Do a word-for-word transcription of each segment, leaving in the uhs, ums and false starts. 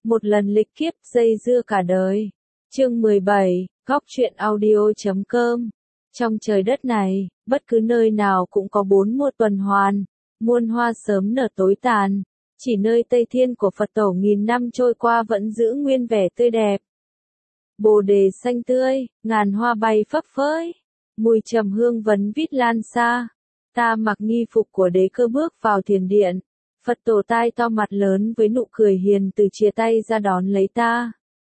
Một lần lịch kiếp dây dưa cả đời. Chương mười bảy, góc truyện audio chấm com. Trong trời đất này, bất cứ nơi nào cũng có bốn mùa tuần hoàn, muôn hoa sớm nở tối tàn. Chỉ nơi Tây Thiên của Phật tổ nghìn năm trôi qua vẫn giữ nguyên vẻ tươi đẹp. Bồ đề xanh tươi, ngàn hoa bay phấp phới, mùi trầm hương vấn vít lan xa. Ta mặc nghi phục của đế cơ bước vào thiền điện. Phật tổ tai to mặt lớn với nụ cười hiền từ chia tay ra đón lấy ta.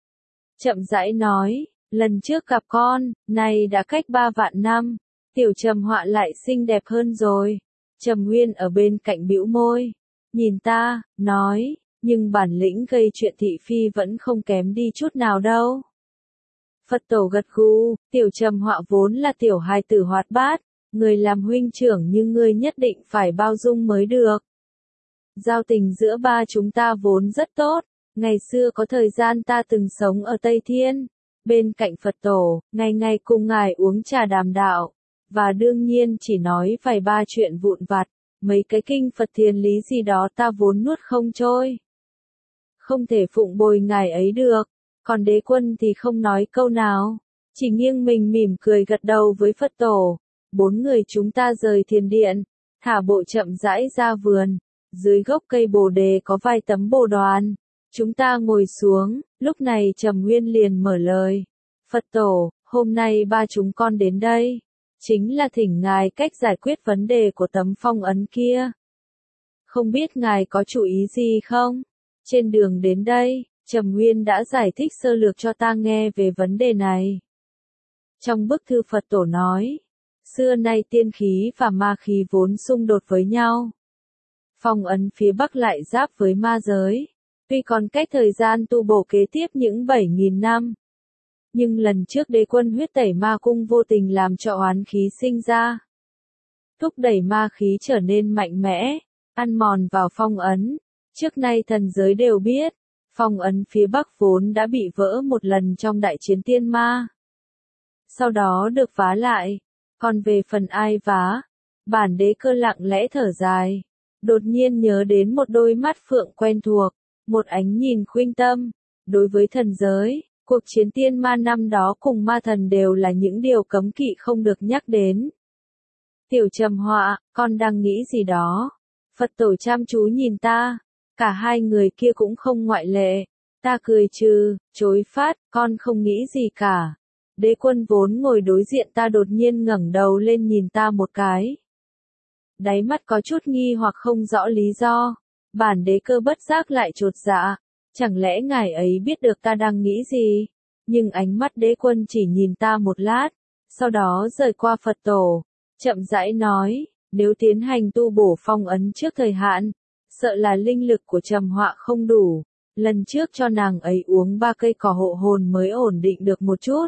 Chậm rãi nói, lần trước gặp con, nay đã cách ba vạn năm, tiểu Trầm Họa lại xinh đẹp hơn rồi. Trầm Nguyên ở bên cạnh bĩu môi, nhìn ta, nói, nhưng bản lĩnh gây chuyện thị phi vẫn không kém đi chút nào đâu. Phật tổ gật gù, tiểu Trầm Họa vốn là tiểu hài tử hoạt bát, người làm huynh trưởng như ngươi nhất định phải bao dung mới được. Giao tình giữa ba chúng ta vốn rất tốt, ngày xưa có thời gian ta từng sống ở Tây Thiên, bên cạnh Phật tổ, ngày ngày cùng ngài uống trà đàm đạo, và đương nhiên chỉ nói vài ba chuyện vụn vặt, mấy cái kinh Phật thiền lý gì đó ta vốn nuốt không trôi. Không thể phụng bồi ngài ấy được, còn đế quân thì không nói câu nào, chỉ nghiêng mình mỉm cười gật đầu với Phật tổ. Bốn người chúng ta rời thiền điện, thả bộ chậm rãi ra vườn. Dưới gốc cây bồ đề có vài tấm bồ đoàn. Chúng ta ngồi xuống, lúc này Trầm Nguyên liền mở lời. Phật tổ, hôm nay ba chúng con đến đây, chính là thỉnh ngài cách giải quyết vấn đề của tấm phong ấn kia. Không biết ngài có chủ ý gì không? Trên đường đến đây, Trầm Nguyên đã giải thích sơ lược cho ta nghe về vấn đề này. Trong bức thư Phật tổ nói, xưa nay tiên khí và ma khí vốn xung đột với nhau. Phong ấn phía Bắc lại giáp với ma giới, tuy còn cách thời gian tu bổ kế tiếp những bảy nghìn năm. Nhưng lần trước đế quân huyết tẩy ma cung vô tình làm cho oán khí sinh ra. Thúc đẩy ma khí trở nên mạnh mẽ, ăn mòn vào phong ấn. Trước nay thần giới đều biết, phong ấn phía Bắc vốn đã bị vỡ một lần trong đại chiến tiên ma. Sau đó được vá lại, còn về phần ai vá, bản đế cơ lặng lẽ thở dài. Đột nhiên nhớ đến một đôi mắt phượng quen thuộc, một ánh nhìn khuynh tâm. Đối với thần giới, cuộc chiến tiên ma năm đó cùng ma thần đều là những điều cấm kỵ không được nhắc đến. Tiểu Trầm Họa, con đang nghĩ gì đó? Phật tổ chăm chú nhìn ta, cả hai người kia cũng không ngoại lệ. Ta cười trừ, chối phát, con không nghĩ gì cả. Đế quân vốn ngồi đối diện ta đột nhiên ngẩng đầu lên nhìn ta một cái. Đáy mắt có chút nghi hoặc không rõ lý do, bản đế cơ bất giác lại chột dạ, chẳng lẽ ngài ấy biết được ta đang nghĩ gì? Nhưng ánh mắt đế quân chỉ nhìn ta một lát, sau đó rời qua Phật tổ, chậm rãi nói, nếu tiến hành tu bổ phong ấn trước thời hạn, sợ là linh lực của Trầm Họa không đủ, lần trước cho nàng ấy uống ba cây cỏ hộ hồn mới ổn định được một chút.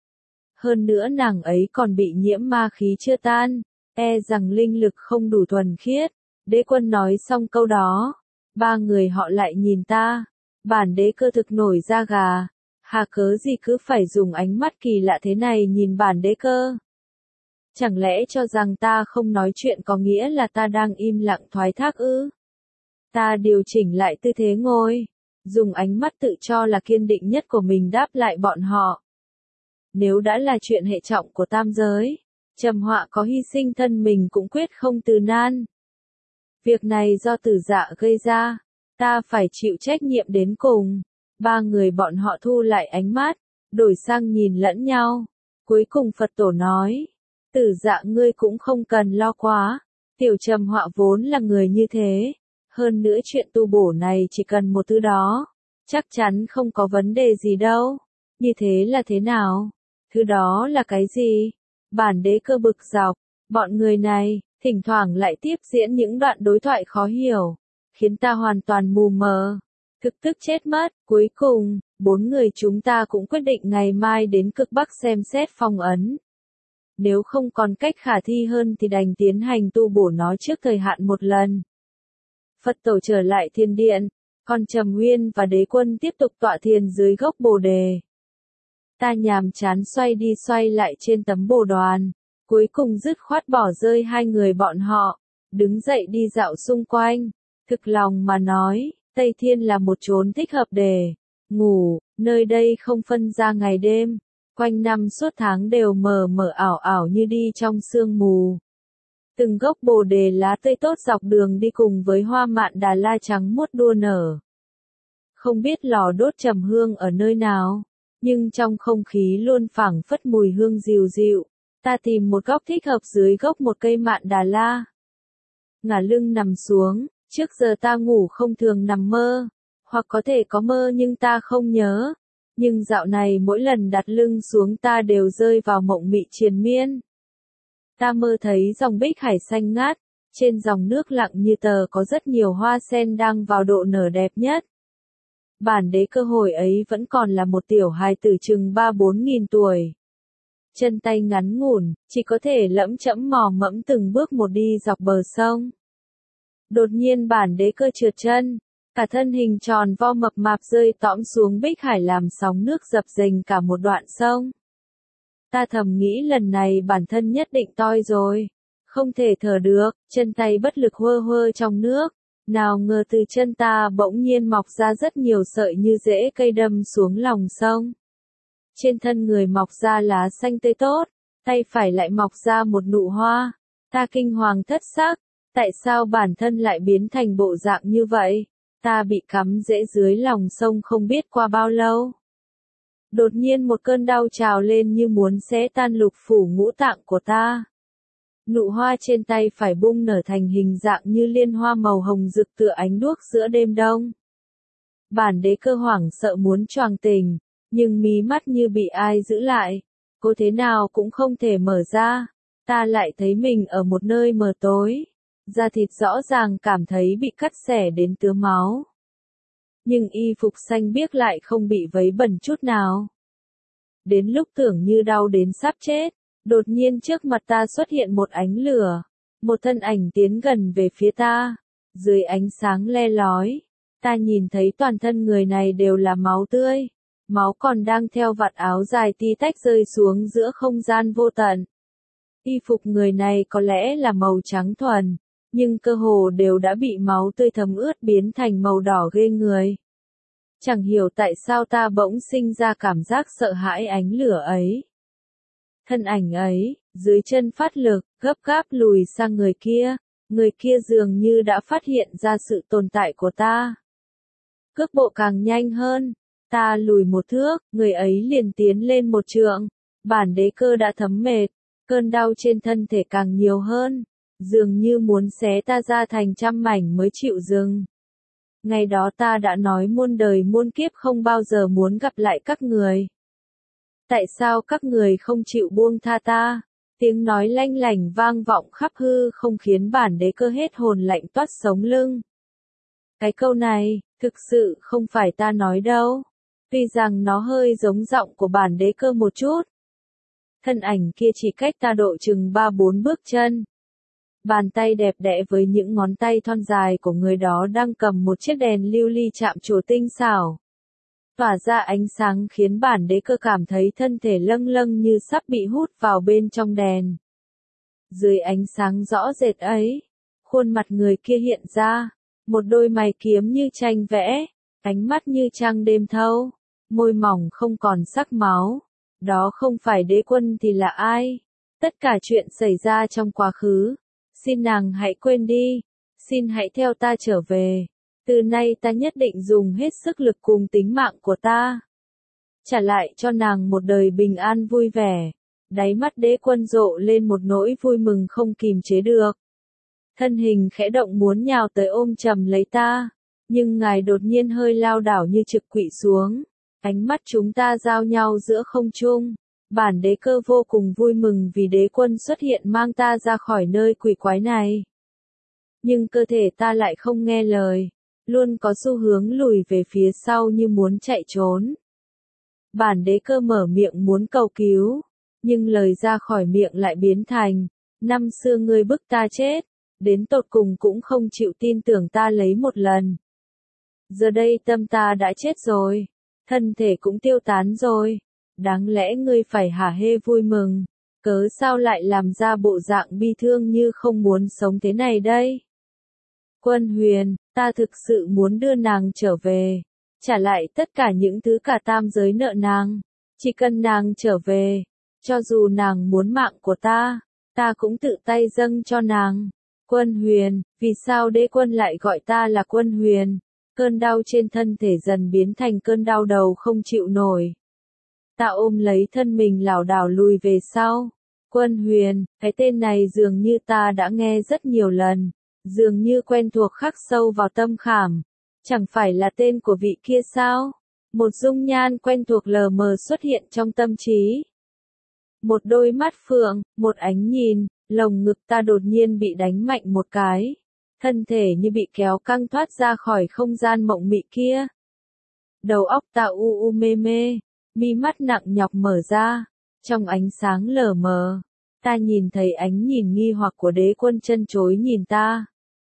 Hơn nữa nàng ấy còn bị nhiễm ma khí chưa tan. E rằng linh lực không đủ thuần khiết. Đế quân nói xong câu đó, ba người họ lại nhìn ta. Bản đế cơ thực nổi da gà. Hà cớ gì cứ phải dùng ánh mắt kỳ lạ thế này nhìn bản đế cơ? Chẳng lẽ cho rằng ta không nói chuyện có nghĩa là ta đang im lặng thoái thác ư? Ta điều chỉnh lại tư thế ngồi, dùng ánh mắt tự cho là kiên định nhất của mình đáp lại bọn họ. Nếu đã là chuyện hệ trọng của tam giới, Trầm Họa có hy sinh thân mình cũng quyết không từ nan. Việc này do Tử Dạ gây ra, ta phải chịu trách nhiệm đến cùng. Ba người bọn họ thu lại ánh mắt, đổi sang nhìn lẫn nhau. Cuối cùng Phật tổ nói, Tử Dạ ngươi cũng không cần lo quá, tiểu Trầm Họa vốn là người như thế. Hơn nữa chuyện tu bổ này chỉ cần một thứ đó, chắc chắn không có vấn đề gì đâu. Như thế là thế nào? Thứ đó là cái gì? Bản đế cơ bực dọc, bọn người này, thỉnh thoảng lại tiếp diễn những đoạn đối thoại khó hiểu, khiến ta hoàn toàn mù mờ, thực tức chết mất. Cuối cùng, bốn người chúng ta cũng quyết định ngày mai đến cực Bắc xem xét phong ấn. Nếu không còn cách khả thi hơn thì đành tiến hành tu bổ nó trước thời hạn một lần. Phật tổ trở lại thiên điện, còn Trầm Nguyên và đế quân tiếp tục tọa thiền dưới gốc bồ đề. Ta nhàm chán xoay đi xoay lại trên tấm bồ đoàn, cuối cùng dứt khoát bỏ rơi hai người bọn họ, đứng dậy đi dạo xung quanh, thực lòng mà nói, Tây Thiên là một chốn thích hợp để ngủ, nơi đây không phân ra ngày đêm, quanh năm suốt tháng đều mờ mờ ảo ảo như đi trong sương mù. Từng gốc bồ đề lá tươi tốt dọc đường đi cùng với hoa mạn Đà La trắng muốt đua nở. Không biết lò đốt trầm hương ở nơi nào, nhưng trong không khí luôn phảng phất mùi hương dịu dịu. Ta tìm một góc thích hợp dưới gốc một cây mạn Đà La. Ngả lưng nằm xuống, trước giờ ta ngủ không thường nằm mơ, hoặc có thể có mơ nhưng ta không nhớ. Nhưng dạo này mỗi lần đặt lưng xuống ta đều rơi vào mộng mị triền miên. Ta mơ thấy dòng bích hải xanh ngát, trên dòng nước lặng như tờ có rất nhiều hoa sen đang vào độ nở đẹp nhất. Bản đế cơ hồi ấy vẫn còn là một tiểu hài tử chừng ba bốn nghìn tuổi. Chân tay ngắn ngủn, chỉ có thể lẫm chẫm mò mẫm từng bước một đi dọc bờ sông. Đột nhiên bản đế cơ trượt chân, cả thân hình tròn vo mập mạp rơi tõm xuống bích hải làm sóng nước dập dềnh cả một đoạn sông. Ta thầm nghĩ lần này bản thân nhất định toi rồi, không thể thở được, chân tay bất lực huơ huơ trong nước. Nào ngờ từ chân ta bỗng nhiên mọc ra rất nhiều sợi như rễ cây đâm xuống lòng sông. Trên thân người mọc ra lá xanh tươi tốt, tay phải lại mọc ra một nụ hoa. Ta kinh hoàng thất sắc, tại sao bản thân lại biến thành bộ dạng như vậy? Ta bị cắm rễ dưới lòng sông không biết qua bao lâu. Đột nhiên một cơn đau trào lên như muốn xé tan lục phủ ngũ tạng của ta. Nụ hoa trên tay phải bung nở thành hình dạng như liên hoa màu hồng rực tựa ánh đuốc giữa đêm đông. Bản đế cơ hoảng sợ muốn choàng tỉnh, nhưng mí mắt như bị ai giữ lại, cố thế nào cũng không thể mở ra. Ta lại thấy mình ở một nơi mờ tối, da thịt rõ ràng cảm thấy bị cắt xẻ đến tứa máu. Nhưng y phục xanh biếc lại không bị vấy bẩn chút nào. Đến lúc tưởng như đau đến sắp chết, đột nhiên trước mặt ta xuất hiện một ánh lửa, một thân ảnh tiến gần về phía ta, dưới ánh sáng le lói, ta nhìn thấy toàn thân người này đều là máu tươi, máu còn đang theo vạt áo dài tí tách rơi xuống giữa không gian vô tận. Y phục người này có lẽ là màu trắng thuần, nhưng cơ hồ đều đã bị máu tươi thấm ướt biến thành màu đỏ ghê người. Chẳng hiểu tại sao ta bỗng sinh ra cảm giác sợ hãi ánh lửa ấy. Thân ảnh ấy, dưới chân phát lực, gấp gáp lùi sang người kia, người kia dường như đã phát hiện ra sự tồn tại của ta. Cước bộ càng nhanh hơn, ta lùi một thước, người ấy liền tiến lên một trượng, bản đế cơ đã thấm mệt, cơn đau trên thân thể càng nhiều hơn, dường như muốn xé ta ra thành trăm mảnh mới chịu dừng. Ngày đó ta đã nói muôn đời muôn kiếp không bao giờ muốn gặp lại các người. Tại sao các người không chịu buông tha ta? Tiếng nói lanh lảnh vang vọng khắp hư không khiến bản đế cơ hết hồn lạnh toát sống lưng. Cái câu này, thực sự không phải ta nói đâu. Tuy rằng nó hơi giống giọng của bản đế cơ một chút. Thân ảnh kia chỉ cách ta độ chừng ba bốn bước chân. Bàn tay đẹp đẽ với những ngón tay thon dài của người đó đang cầm một chiếc đèn lưu ly chạm trổ tinh xảo. Tỏa ra ánh sáng khiến bản đế cơ cảm thấy thân thể lâng lâng như sắp bị hút vào bên trong đèn. Dưới ánh sáng rõ rệt ấy, khuôn mặt người kia hiện ra, một đôi mày kiếm như tranh vẽ, ánh mắt như trăng đêm thâu, môi mỏng không còn sắc máu. Đó không phải đế quân thì là ai? Tất cả chuyện xảy ra trong quá khứ. Xin nàng hãy quên đi, xin hãy theo ta trở về. Từ nay ta nhất định dùng hết sức lực cùng tính mạng của ta. Trả lại cho nàng một đời bình an vui vẻ. Đáy mắt đế quân rộ lên một nỗi vui mừng không kìm chế được. Thân hình khẽ động muốn nhào tới ôm chầm lấy ta, nhưng ngài đột nhiên hơi lao đảo như trực quỵ xuống. Ánh mắt chúng ta giao nhau giữa không trung. Bản đế cơ vô cùng vui mừng vì đế quân xuất hiện mang ta ra khỏi nơi quỷ quái này. Nhưng cơ thể ta lại không nghe lời, luôn có xu hướng lùi về phía sau như muốn chạy trốn. Bản đế cơ mở miệng muốn cầu cứu, nhưng lời ra khỏi miệng lại biến thành, năm xưa ngươi bức ta chết, đến tột cùng cũng không chịu tin tưởng ta lấy một lần. Giờ đây tâm ta đã chết rồi, thân thể cũng tiêu tán rồi. Đáng lẽ ngươi phải hả hê vui mừng, cớ sao lại làm ra bộ dạng bi thương như không muốn sống thế này đây? Quân Huyền, ta thực sự muốn đưa nàng trở về, trả lại tất cả những thứ cả tam giới nợ nàng. Chỉ cần nàng trở về, cho dù nàng muốn mạng của ta, ta cũng tự tay dâng cho nàng. Quân Huyền, vì sao đế quân lại gọi ta là Quân Huyền? Cơn đau trên thân thể dần biến thành cơn đau đầu không chịu nổi. Ta ôm lấy thân mình lảo đảo lùi về sau. Quân Huyền, cái tên này dường như ta đã nghe rất nhiều lần, dường như quen thuộc khắc sâu vào tâm khảm. Chẳng phải là tên của vị kia sao? Một dung nhan quen thuộc lờ mờ xuất hiện trong tâm trí. Một đôi mắt phượng, một ánh nhìn, lồng ngực ta đột nhiên bị đánh mạnh một cái. Thân thể như bị kéo căng thoát ra khỏi không gian mộng mị kia. Đầu óc ta u u mê mê, mi mắt nặng nhọc mở ra. Trong ánh sáng lờ mờ, ta nhìn thấy ánh nhìn nghi hoặc của đế quân chân chối nhìn ta.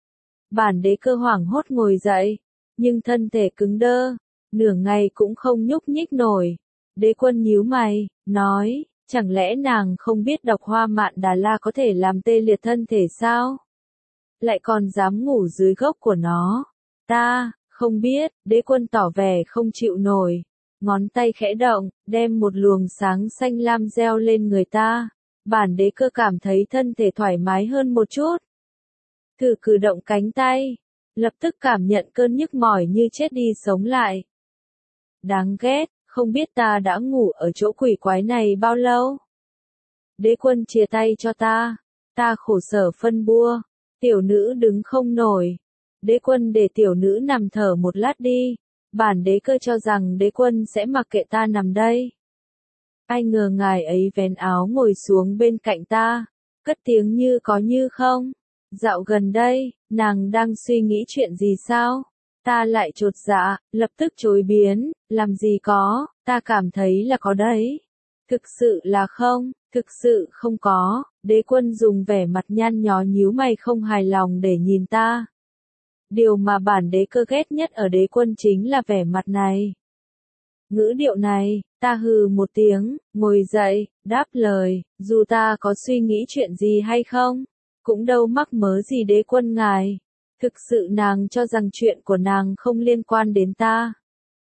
Bản đế cơ hoảng hốt ngồi dậy, nhưng thân thể cứng đơ, nửa ngày cũng không nhúc nhích nổi. Đế quân nhíu mày, nói, chẳng lẽ nàng không biết độc hoa mạn đà la có thể làm tê liệt thân thể sao? Lại còn dám ngủ dưới gốc của nó. Ta, không biết, đế quân tỏ vẻ không chịu nổi. Ngón tay khẽ động, đem một luồng sáng xanh lam gieo lên người ta. Bản đế cơ cảm thấy thân thể thoải mái hơn một chút. Thử cử động cánh tay, lập tức cảm nhận cơn nhức mỏi như chết đi sống lại. Đáng ghét, không biết ta đã ngủ ở chỗ quỷ quái này bao lâu. Đế quân chia tay cho ta, ta khổ sở phân bua, tiểu nữ đứng không nổi. Đế quân để tiểu nữ nằm thở một lát đi, bản đế cơ cho rằng đế quân sẽ mặc kệ ta nằm đây. Ai ngờ ngài ấy vén áo ngồi xuống bên cạnh ta, cất tiếng như có như không. Dạo gần đây, nàng đang suy nghĩ chuyện gì sao? Ta lại chột dạ, lập tức chối biến, làm gì có, ta cảm thấy là có đấy. Thực sự là không, thực sự không có, đế quân dùng vẻ mặt nhăn nhó nhíu mày không hài lòng để nhìn ta. Điều mà bản đế cơ ghét nhất ở đế quân chính là vẻ mặt này. Ngữ điệu này, ta hừ một tiếng, ngồi dậy, đáp lời, dù ta có suy nghĩ chuyện gì hay không, cũng đâu mắc mớ gì đế quân ngài. Thực sự nàng cho rằng chuyện của nàng không liên quan đến ta.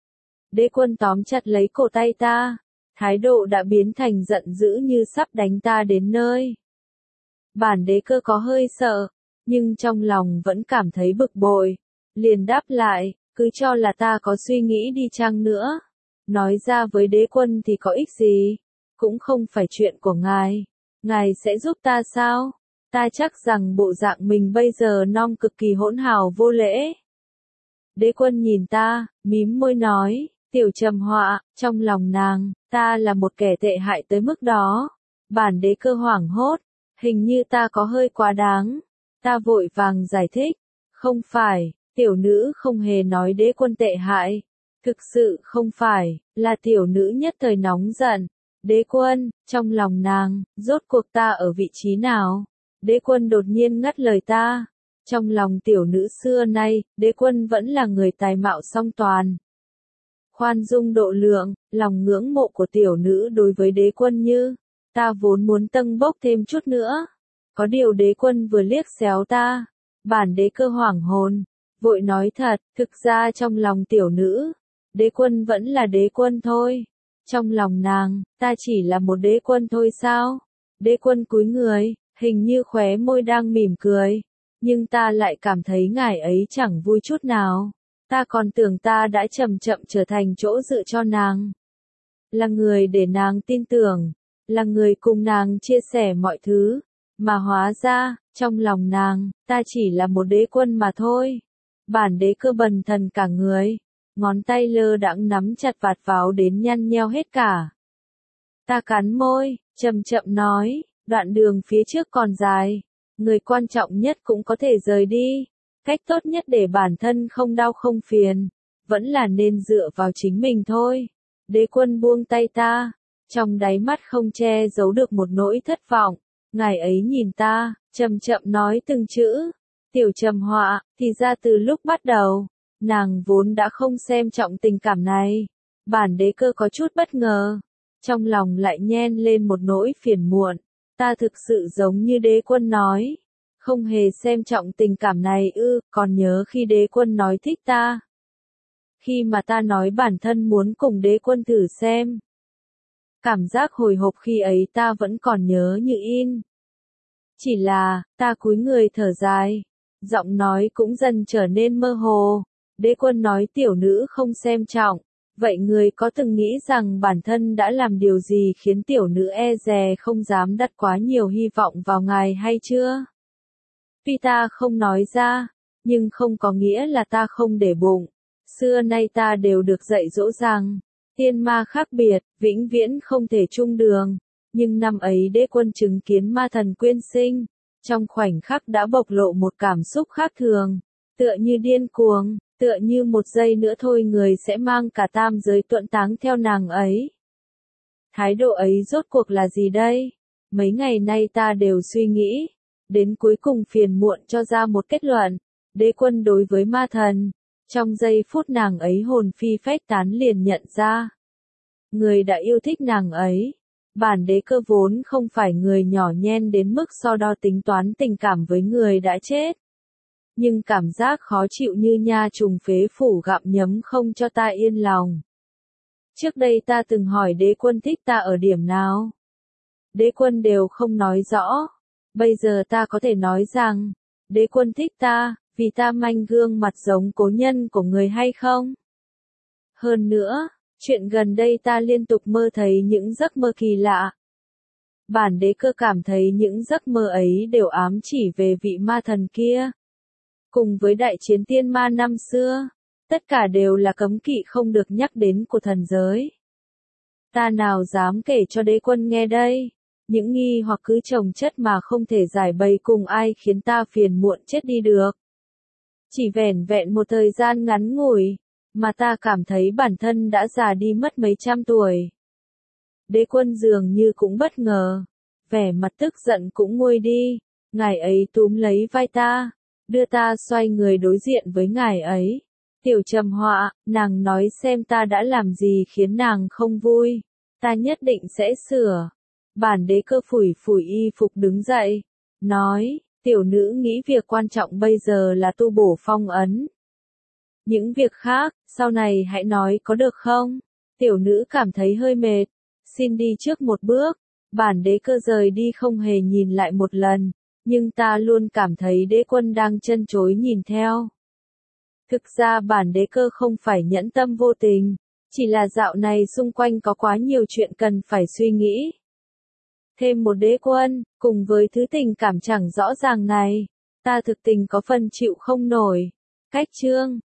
Đế quân tóm chặt lấy cổ tay ta, thái độ đã biến thành giận dữ như sắp đánh ta đến nơi. Bản đế cơ có hơi sợ, nhưng trong lòng vẫn cảm thấy bực bội. Liền đáp lại, cứ cho là ta có suy nghĩ đi chăng nữa. Nói ra với đế quân thì có ích gì, cũng không phải chuyện của ngài. Ngài sẽ giúp ta sao? Ta chắc rằng bộ dạng mình bây giờ non cực kỳ hỗn hào vô lễ. Đế quân nhìn ta, mím môi nói, tiểu trầm họa, trong lòng nàng, ta là một kẻ tệ hại tới mức đó. Bản đế cơ hoảng hốt, hình như ta có hơi quá đáng. Ta vội vàng giải thích, không phải, tiểu nữ không hề nói đế quân tệ hại. Thực sự không phải, là tiểu nữ nhất thời nóng giận. Đế quân, trong lòng nàng, rốt cuộc ta ở vị trí nào? Đế quân đột nhiên ngắt lời ta. Trong lòng tiểu nữ xưa nay, đế quân vẫn là người tài mạo song toàn. Khoan dung độ lượng, lòng ngưỡng mộ của tiểu nữ đối với đế quân như, ta vốn muốn tâng bốc thêm chút nữa. Có điều đế quân vừa liếc xéo ta, bản đế cơ hoảng hồn, vội nói thật, thực ra trong lòng tiểu nữ, đế quân vẫn là đế quân thôi. Trong lòng nàng, ta chỉ là một đế quân thôi sao? Đế quân cúi người, hình như khóe môi đang mỉm cười, nhưng ta lại cảm thấy ngài ấy chẳng vui chút nào. Ta còn tưởng ta đã chậm chậm trở thành chỗ dựa cho nàng. Là người để nàng tin tưởng, là người cùng nàng chia sẻ mọi thứ, mà hóa ra, trong lòng nàng, ta chỉ là một đế quân mà thôi. Bản đế cơ bần thần cả người, ngón tay lơ đãng nắm chặt vạt áo đến nhăn nheo hết cả. Ta cắn môi, chậm chậm nói, đoạn đường phía trước còn dài, người quan trọng nhất cũng có thể rời đi. Cách tốt nhất để bản thân không đau không phiền, vẫn là nên dựa vào chính mình thôi. Đế quân buông tay ta, trong đáy mắt không che giấu được một nỗi thất vọng. Ngài ấy nhìn ta, chậm chậm nói từng chữ. Tiểu trầm họa, thì ra từ lúc bắt đầu, nàng vốn đã không xem trọng tình cảm này. Bản đế cơ có chút bất ngờ, trong lòng lại nhen lên một nỗi phiền muộn. Ta thực sự giống như đế quân nói. Không hề xem trọng tình cảm này ư, còn nhớ khi đế quân nói thích ta. Khi mà ta nói bản thân muốn cùng đế quân thử xem. Cảm giác hồi hộp khi ấy ta vẫn còn nhớ như in. Chỉ là, ta cúi người thở dài. Giọng nói cũng dần trở nên mơ hồ. Đế quân nói tiểu nữ không xem trọng. Vậy người có từng nghĩ rằng bản thân đã làm điều gì khiến tiểu nữ e dè không dám đặt quá nhiều hy vọng vào ngài hay chưa? Tuy ta không nói ra, nhưng không có nghĩa là ta không để bụng. Xưa nay ta đều được dạy dỗ rằng, tiên ma khác biệt, vĩnh viễn không thể chung đường. Nhưng năm ấy đế quân chứng kiến ma thần quyên sinh, trong khoảnh khắc đã bộc lộ một cảm xúc khác thường, tựa như điên cuồng, tựa như một giây nữa thôi người sẽ mang cả tam giới tuẫn táng theo nàng ấy. Thái độ ấy rốt cuộc là gì đây? Mấy ngày nay ta đều suy nghĩ, đến cuối cùng phiền muộn cho ra một kết luận, đế quân đối với ma thần, trong giây phút nàng ấy hồn phi phách tán liền nhận ra. Người đã yêu thích nàng ấy. Bản đế cơ vốn không phải người nhỏ nhen đến mức so đo tính toán tình cảm với người đã chết. Nhưng cảm giác khó chịu như nha trùng phế phủ gặm nhấm không cho ta yên lòng. Trước đây ta từng hỏi đế quân thích ta ở điểm nào. Đế quân đều không nói rõ. Bây giờ ta có thể nói rằng, đế quân thích ta, vì ta manh gương mặt giống cố nhân của người hay không? Hơn nữa, chuyện gần đây ta liên tục mơ thấy những giấc mơ kỳ lạ. Bản đế cơ cảm thấy những giấc mơ ấy đều ám chỉ về vị ma thần kia. Cùng với đại chiến tiên ma năm xưa, tất cả đều là cấm kỵ không được nhắc đến của thần giới. Ta nào dám kể cho đế quân nghe đây, những nghi hoặc cứ chồng chất mà không thể giải bày cùng ai khiến ta phiền muộn chết đi được. Chỉ vẻn vẹn một thời gian ngắn ngủi, mà ta cảm thấy bản thân đã già đi mất mấy trăm tuổi. Đế quân dường như cũng bất ngờ, vẻ mặt tức giận cũng nguôi đi, ngài ấy túm lấy vai ta, đưa ta xoay người đối diện với ngài ấy. Tiểu trầm họa, nàng nói xem ta đã làm gì khiến nàng không vui, ta nhất định sẽ sửa. Bản đế cơ phủi phủi y phục đứng dậy, nói, tiểu nữ nghĩ việc quan trọng bây giờ là tu bổ phong ấn. Những việc khác, sau này hãy nói có được không? Tiểu nữ cảm thấy hơi mệt, xin đi trước một bước. Bản đế cơ rời đi không hề nhìn lại một lần, nhưng ta luôn cảm thấy đế quân đang chân chối nhìn theo. Thực ra bản đế cơ không phải nhẫn tâm vô tình, chỉ là dạo này xung quanh có quá nhiều chuyện cần phải suy nghĩ. Thêm một đế quân, cùng với thứ tình cảm chẳng rõ ràng này, ta thực tình có phần chịu không nổi. Cách chương